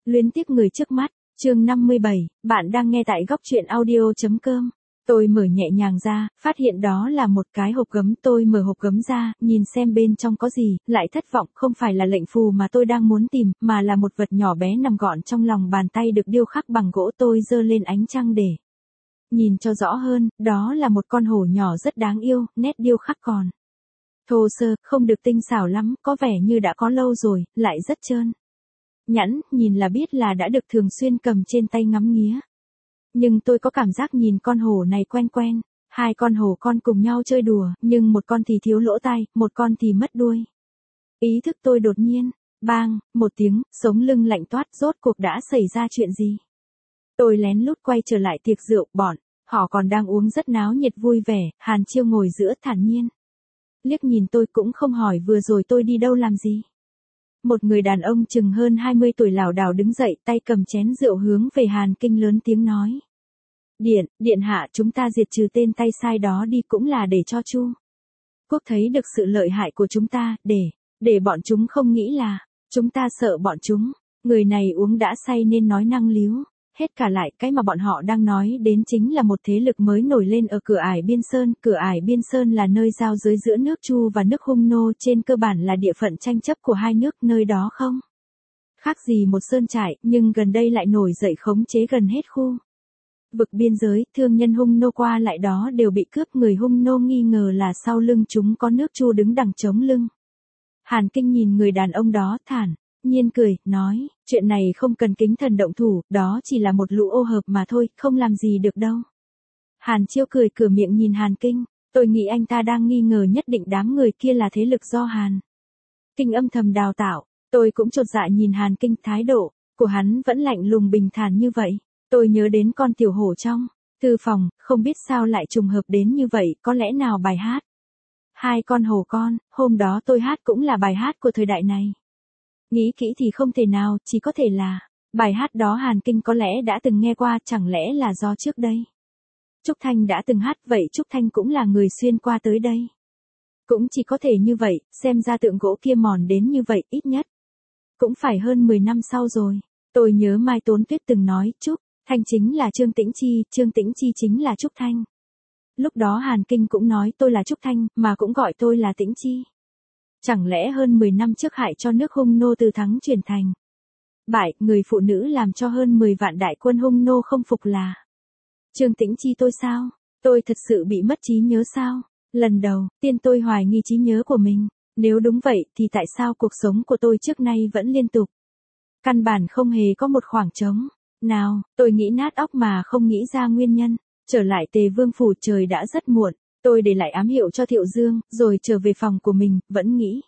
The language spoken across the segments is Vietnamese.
Luyến tiếc người trước mắt, chương 57, bạn đang nghe tại góc truyện audio.com. Tôi mở nhẹ nhàng ra, phát hiện đó là một cái hộp gấm. Tôi mở hộp gấm ra, nhìn xem bên trong có gì, lại thất vọng. Không phải là lệnh phù mà tôi đang muốn tìm, mà là một vật nhỏ bé nằm gọn trong lòng bàn tay được điêu khắc bằng gỗ. Tôi giơ lên ánh trăng để nhìn cho rõ hơn, đó là một con hổ nhỏ rất đáng yêu, nét điêu khắc còn thô sơ, không được tinh xảo lắm, có vẻ như đã có lâu rồi, lại rất trơn nhẵn, nhìn là biết là đã được thường xuyên cầm trên tay ngắm nghía. Nhưng tôi có cảm giác nhìn con hổ này quen quen, hai con hổ con cùng nhau chơi đùa, nhưng một con thì thiếu lỗ tai, một con thì mất đuôi. Ý thức tôi đột nhiên, bang, một tiếng, sống lưng lạnh toát, rốt cuộc đã xảy ra chuyện gì? Tôi lén lút quay trở lại tiệc rượu, bọn họ còn đang uống rất náo nhiệt vui vẻ, Hàn Chiêu ngồi giữa thản nhiên. Liếc nhìn tôi cũng không hỏi vừa rồi tôi đi đâu làm gì. Một người đàn ông chừng hơn 20 tuổi lảo đảo đứng dậy, tay cầm chén rượu hướng về Hàn Kinh lớn tiếng nói. Điện hạ, chúng ta diệt trừ tên tay sai đó đi cũng là để cho Chu quốc thấy được sự lợi hại của chúng ta, để bọn chúng không nghĩ là chúng ta sợ bọn chúng. Người này uống đã say nên nói năng líu. Hết cả lại, cái mà bọn họ đang nói đến chính là một thế lực mới nổi lên ở cửa ải Biên Sơn. Cửa ải Biên Sơn là nơi giao giới giữa nước Chu và nước Hung Nô, trên cơ bản là địa phận tranh chấp của hai nước. Nơi đó không khác gì một sơn trại, nhưng gần đây lại nổi dậy khống chế gần hết khu vực biên giới. Thương nhân Hung Nô qua lại đó đều bị cướp. Người Hung Nô nghi ngờ là sau lưng chúng có nước Chu đứng đằng chống lưng. Hàn Kinh nhìn người đàn ông đó thản nhiên cười, nói, chuyện này không cần kính thần động thủ, đó chỉ là một lũ ô hợp mà thôi, không làm gì được đâu. Hàn Chiêu cười cửa miệng nhìn Hàn Kinh, tôi nghĩ anh ta đang nghi ngờ nhất định đám người kia là thế lực do Hàn Kinh âm thầm đào tạo. Tôi cũng chột dạ nhìn Hàn Kinh, thái độ của hắn vẫn lạnh lùng bình thản như vậy. Tôi nhớ đến con tiểu hổ trong thư phòng, không biết sao lại trùng hợp đến như vậy, có lẽ nào bài hát Hai con hổ con, hôm đó tôi hát cũng là bài hát của thời đại này. Nghĩ kỹ thì không thể nào, chỉ có thể là bài hát đó Hàn Kinh có lẽ đã từng nghe qua, chẳng lẽ là do trước đây Trúc Thanh đã từng hát, vậy Trúc Thanh cũng là người xuyên qua tới đây. Cũng chỉ có thể như vậy, xem ra tượng gỗ kia mòn đến như vậy, ít nhất cũng phải hơn 10 năm sau rồi. Tôi nhớ Mai Tốn Tuyết từng nói, Trúc Thanh chính là Trương Tĩnh Chi, Trương Tĩnh Chi chính là Trúc Thanh. Lúc đó Hàn Kinh cũng nói tôi là Trúc Thanh, mà cũng gọi tôi là Tĩnh Chi. Chẳng lẽ hơn 10 năm trước hại cho nước Hung Nô từ thắng chuyển thành bại, người phụ nữ làm cho hơn 10 vạn đại quân Hung Nô không phục là Trương Tĩnh Chi tôi sao? Tôi thật sự bị mất trí nhớ sao? Lần đầu tiên tôi hoài nghi trí nhớ của mình. Nếu đúng vậy thì tại sao cuộc sống của tôi trước nay vẫn liên tục căn bản không hề có một khoảng trống nào? Tôi nghĩ nát óc mà không nghĩ ra nguyên nhân. Trở lại Tề Vương phủ, trời đã rất muộn. Tôi để lại ám hiệu cho Thiệu Dương, rồi trở về phòng của mình, vẫn nghĩ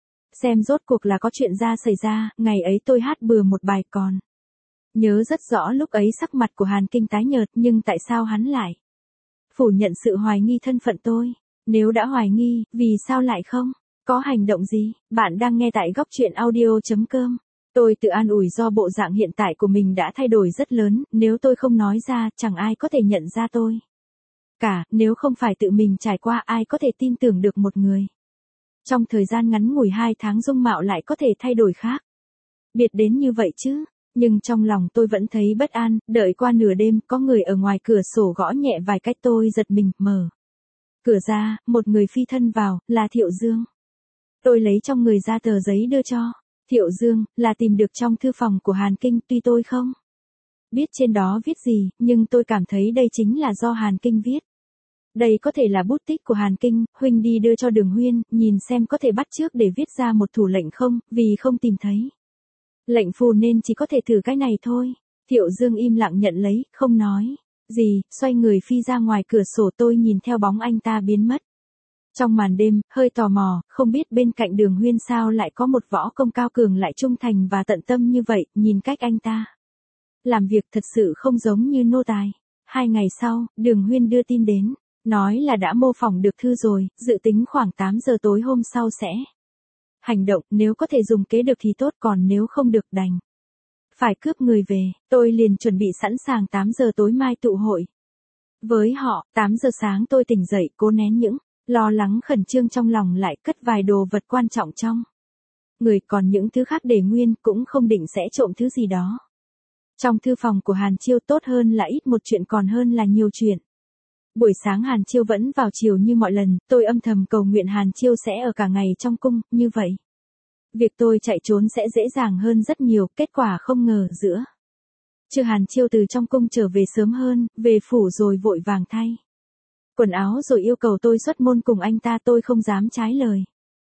xem rốt cuộc là có chuyện ra xảy ra. Ngày ấy tôi hát bừa một bài còn nhớ rất rõ, lúc ấy sắc mặt của Hàn Kinh tái nhợt, nhưng tại sao hắn lại phủ nhận sự hoài nghi thân phận tôi? Nếu đã hoài nghi, vì sao lại không có hành động gì? Bạn đang nghe tại góc truyện audio.com. Tôi tự an ủi do bộ dạng hiện tại của mình đã thay đổi rất lớn, nếu tôi không nói ra, chẳng ai có thể nhận ra tôi cả. Nếu không phải tự mình trải qua, ai có thể tin tưởng được một người trong thời gian ngắn ngủi 2 tháng dung mạo lại có thể thay đổi khác biệt đến như vậy chứ? Nhưng trong lòng tôi vẫn thấy bất an. Đợi qua nửa đêm, có người ở ngoài cửa sổ gõ nhẹ vài cách, tôi giật mình, mở cửa ra, một người phi thân vào, là Thiệu Dương. Tôi lấy trong người ra tờ giấy đưa cho Thiệu Dương, là tìm được trong thư phòng của Hàn Kinh. Tuy tôi không biết trên đó viết gì, nhưng tôi cảm thấy đây chính là do Hàn Kinh viết. Đây có thể là bút tích của Hàn Kinh. Huynh đi đưa cho Đường Huyên, nhìn xem có thể bắt chước để viết ra một thủ lệnh không, vì không tìm thấy lệnh phù nên chỉ có thể thử cái này thôi. Thiệu Dương im lặng nhận lấy, không nói gì, xoay người phi ra ngoài cửa sổ. Tôi nhìn theo bóng anh ta biến mất trong màn đêm, hơi tò mò, không biết bên cạnh Đường Huyên sao lại có một võ công cao cường lại trung thành và tận tâm như vậy. Nhìn cách anh ta làm việc thật sự không giống như nô tài. 2 ngày sau, Đường Huyên đưa tin đến, nói là đã mô phỏng được thư rồi, dự tính khoảng 8 giờ tối hôm sau sẽ hành động. Nếu có thể dùng kế được thì tốt, còn nếu không được đành phải cướp người về. Tôi liền chuẩn bị sẵn sàng 8 giờ tối mai tụ hội với họ. 8 giờ sáng tôi tỉnh dậy, cố nén những lo lắng khẩn trương trong lòng, lại cất vài đồ vật quan trọng trong người, còn những thứ khác để nguyên, cũng không định sẽ trộm thứ gì đó. Trong thư phòng của Hàn Chiêu tốt hơn là ít một chuyện còn hơn là nhiều chuyện. Buổi sáng Hàn Chiêu vẫn vào chiều như mọi lần, tôi âm thầm cầu nguyện Hàn Chiêu sẽ ở cả ngày trong cung, như vậy. Việc tôi chạy trốn sẽ dễ dàng hơn rất nhiều, kết quả không ngờ giữa. Trưa Hàn Chiêu từ trong cung trở về sớm hơn, về phủ rồi vội vàng thay quần áo rồi yêu cầu tôi xuất môn cùng anh ta, tôi không dám trái lời.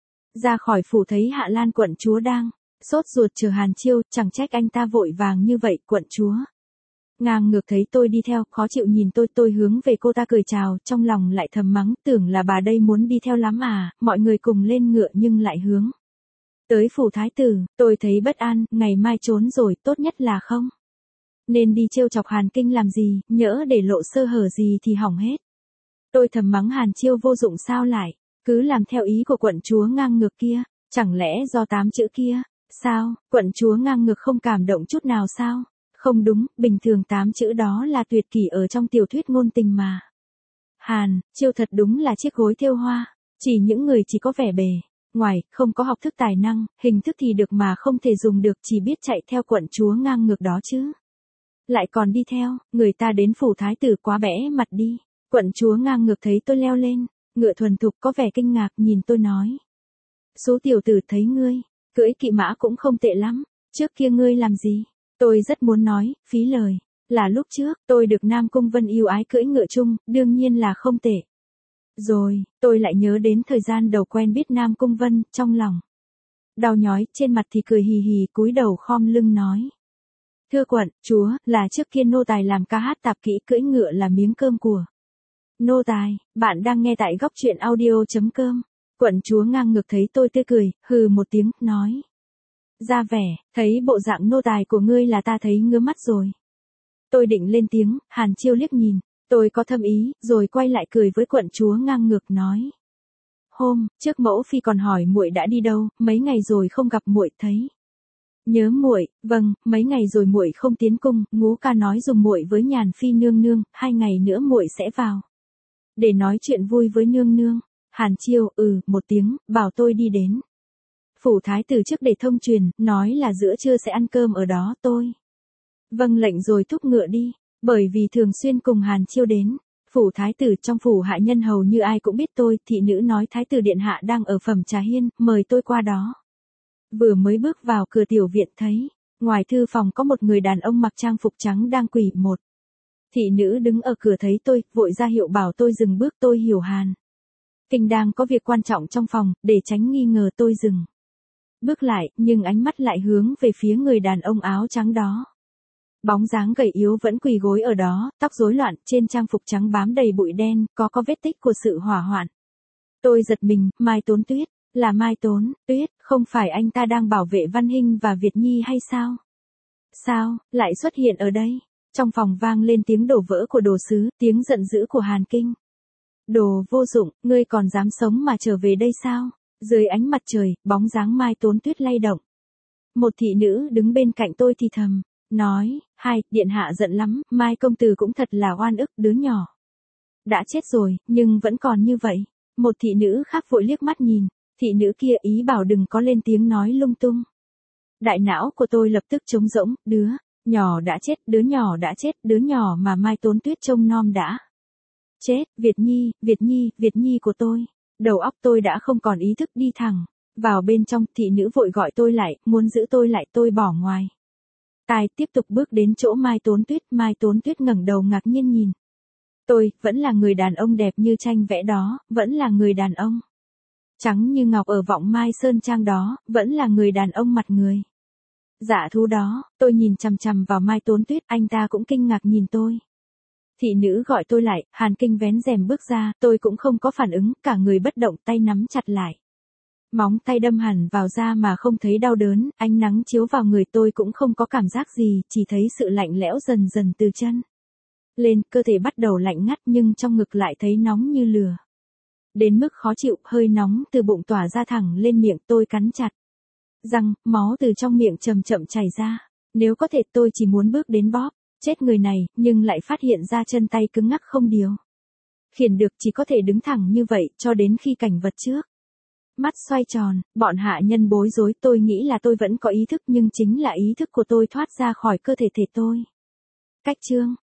Ra khỏi phủ thấy Hạ Lan quận chúa đang sốt ruột chờ Hàn Chiêu, chẳng trách anh ta vội vàng như vậy, quận chúa. Ngang ngược thấy tôi đi theo, khó chịu nhìn tôi hướng về cô ta cười chào, trong lòng lại thầm mắng, tưởng là bà đây muốn đi theo lắm à, mọi người cùng lên ngựa nhưng lại hướng tới phủ thái tử, tôi thấy bất an, ngày mai trốn rồi, tốt nhất là không nên đi trêu chọc Hàn Kinh làm gì, nhỡ để lộ sơ hở gì thì hỏng hết. Tôi thầm mắng Hàn Chiêu vô dụng sao lại cứ làm theo ý của quận chúa ngang ngược kia, chẳng lẽ do 8 chữ kia, sao, quận chúa ngang ngược không cảm động chút nào sao? Không đúng, bình thường 8 chữ đó là tuyệt kỷ ở trong tiểu thuyết ngôn tình mà. Hàn Chiêu thật đúng là chiếc gối thêu hoa, chỉ những người chỉ có vẻ bề ngoài, không có học thức tài năng, hình thức thì được mà không thể dùng được, chỉ biết chạy theo quận chúa ngang ngược đó chứ. Lại còn đi theo, người ta đến phủ thái tử quá bẽ mặt đi. Quận chúa ngang ngược thấy tôi leo lên ngựa thuần thục có vẻ kinh ngạc nhìn tôi nói. Số tiểu tử thấy ngươi cưỡi kỵ mã cũng không tệ lắm, trước kia ngươi làm gì? Tôi rất muốn nói, phí lời, là lúc trước tôi được Nam Cung Vân yêu ái cưỡi ngựa chung, đương nhiên là không tệ. Rồi, tôi lại nhớ đến thời gian đầu quen biết Nam Cung Vân, trong lòng đau nhói, trên mặt thì cười hì hì, cúi đầu khom lưng nói. Thưa quận chúa, là trước kia nô tài làm ca hát tạp kỹ, cưỡi ngựa là miếng cơm của nô tài. Bạn đang nghe tại góc truyện audio.com. Quận chúa ngang ngược thấy tôi tươi cười, hừ một tiếng, nói. Ra vẻ, thấy bộ dạng nô tài của ngươi là ta thấy ngứa mắt rồi. Tôi định lên tiếng, Hàn Chiêu liếc nhìn, tôi có thâm ý, rồi quay lại cười với quận chúa ngang ngược nói. Hôm trước mẫu phi còn hỏi muội đã đi đâu, mấy ngày rồi không gặp muội, thấy nhớ muội. Vâng, mấy ngày rồi muội không tiến cung, Ngũ ca nói dùng muội với Nhàn phi nương nương, 2 ngày nữa muội sẽ vào để nói chuyện vui với nương nương. Hàn Chiêu một tiếng, bảo tôi đi đến phủ thái tử trước để thông truyền, nói là giữa trưa sẽ ăn cơm ở đó. Tôi vâng lệnh rồi thúc ngựa đi, bởi vì thường xuyên cùng Hàn Chiêu đến phủ thái tử. Trong phủ hạ nhân hầu như ai cũng biết tôi, thị nữ nói thái tử điện hạ đang ở phẩm trà hiên, mời tôi qua đó. Vừa mới bước vào cửa tiểu viện thấy, ngoài thư phòng có một người đàn ông mặc trang phục trắng đang quỳ một. Thị nữ đứng ở cửa thấy tôi, vội ra hiệu bảo tôi dừng bước. Tôi hiểu Hàn Kinh đang có việc quan trọng trong phòng, để tránh nghi ngờ tôi dừng bước lại, nhưng ánh mắt lại hướng về phía người đàn ông áo trắng đó. Bóng dáng gầy yếu vẫn quỳ gối ở đó, tóc rối loạn, trên trang phục trắng bám đầy bụi đen, có vết tích của sự hỏa hoạn. Tôi giật mình, Mai Tốn Tuyết, là Mai Tốn Tuyết, không phải anh ta đang bảo vệ Văn Hinh và Việt Nhi hay sao? Sao, lại xuất hiện ở đây? Trong phòng vang lên tiếng đổ vỡ của đồ sứ, tiếng giận dữ của Hàn Kinh. Đồ vô dụng, ngươi còn dám sống mà trở về đây sao? Dưới ánh mặt trời, bóng dáng Mai Tốn Tuyết lay động. Một thị nữ đứng bên cạnh tôi thì thầm, nói, điện hạ giận lắm, Mai công tử cũng thật là oan ức, đứa nhỏ đã chết rồi, nhưng vẫn còn như vậy. Một thị nữ khác vội liếc mắt nhìn, thị nữ kia ý bảo đừng có lên tiếng nói lung tung. Đại não của tôi lập tức trống rỗng, đứa nhỏ đã chết, đứa nhỏ đã chết, đứa nhỏ mà Mai Tốn Tuyết trông nom đã chết, Việt Nhi, Việt Nhi, Việt Nhi của tôi. Đầu óc tôi đã không còn ý thức, đi thẳng vào bên trong. Thị nữ vội gọi tôi lại, muốn giữ tôi lại, tôi bỏ ngoài tai, tiếp tục bước đến chỗ Mai Tốn Tuyết. Mai Tốn Tuyết ngẩng đầu ngạc nhiên nhìn tôi, vẫn là người đàn ông đẹp như tranh vẽ đó, vẫn là người đàn ông trắng như ngọc ở Vọng Mai Sơn Trang đó, vẫn là người đàn ông mặt người dạ thú đó. Tôi nhìn chằm chằm vào Mai Tốn Tuyết, anh ta cũng kinh ngạc nhìn tôi. Thị nữ gọi tôi lại, Hàn Kinh vén rèm bước ra, tôi cũng không có phản ứng, cả người bất động, tay nắm chặt lại. Móng tay đâm hẳn vào da mà không thấy đau đớn, ánh nắng chiếu vào người tôi cũng không có cảm giác gì, chỉ thấy sự lạnh lẽo dần dần từ chân lên, cơ thể bắt đầu lạnh ngắt nhưng trong ngực lại thấy nóng như lửa. Đến mức khó chịu, hơi nóng từ bụng tỏa ra thẳng lên miệng, tôi cắn chặt răng, máu từ trong miệng chậm chậm chảy ra. Nếu có thể tôi chỉ muốn bước đến bóp chết người này, nhưng lại phát hiện ra chân tay cứng ngắc không điều khiển được, chỉ có thể đứng thẳng như vậy cho đến khi cảnh vật trước Mắt xoay tròn, bọn hạ nhân bối rối, tôi nghĩ là tôi vẫn có ý thức nhưng chính là ý thức của tôi thoát ra khỏi cơ thể thể tôi. Cách chương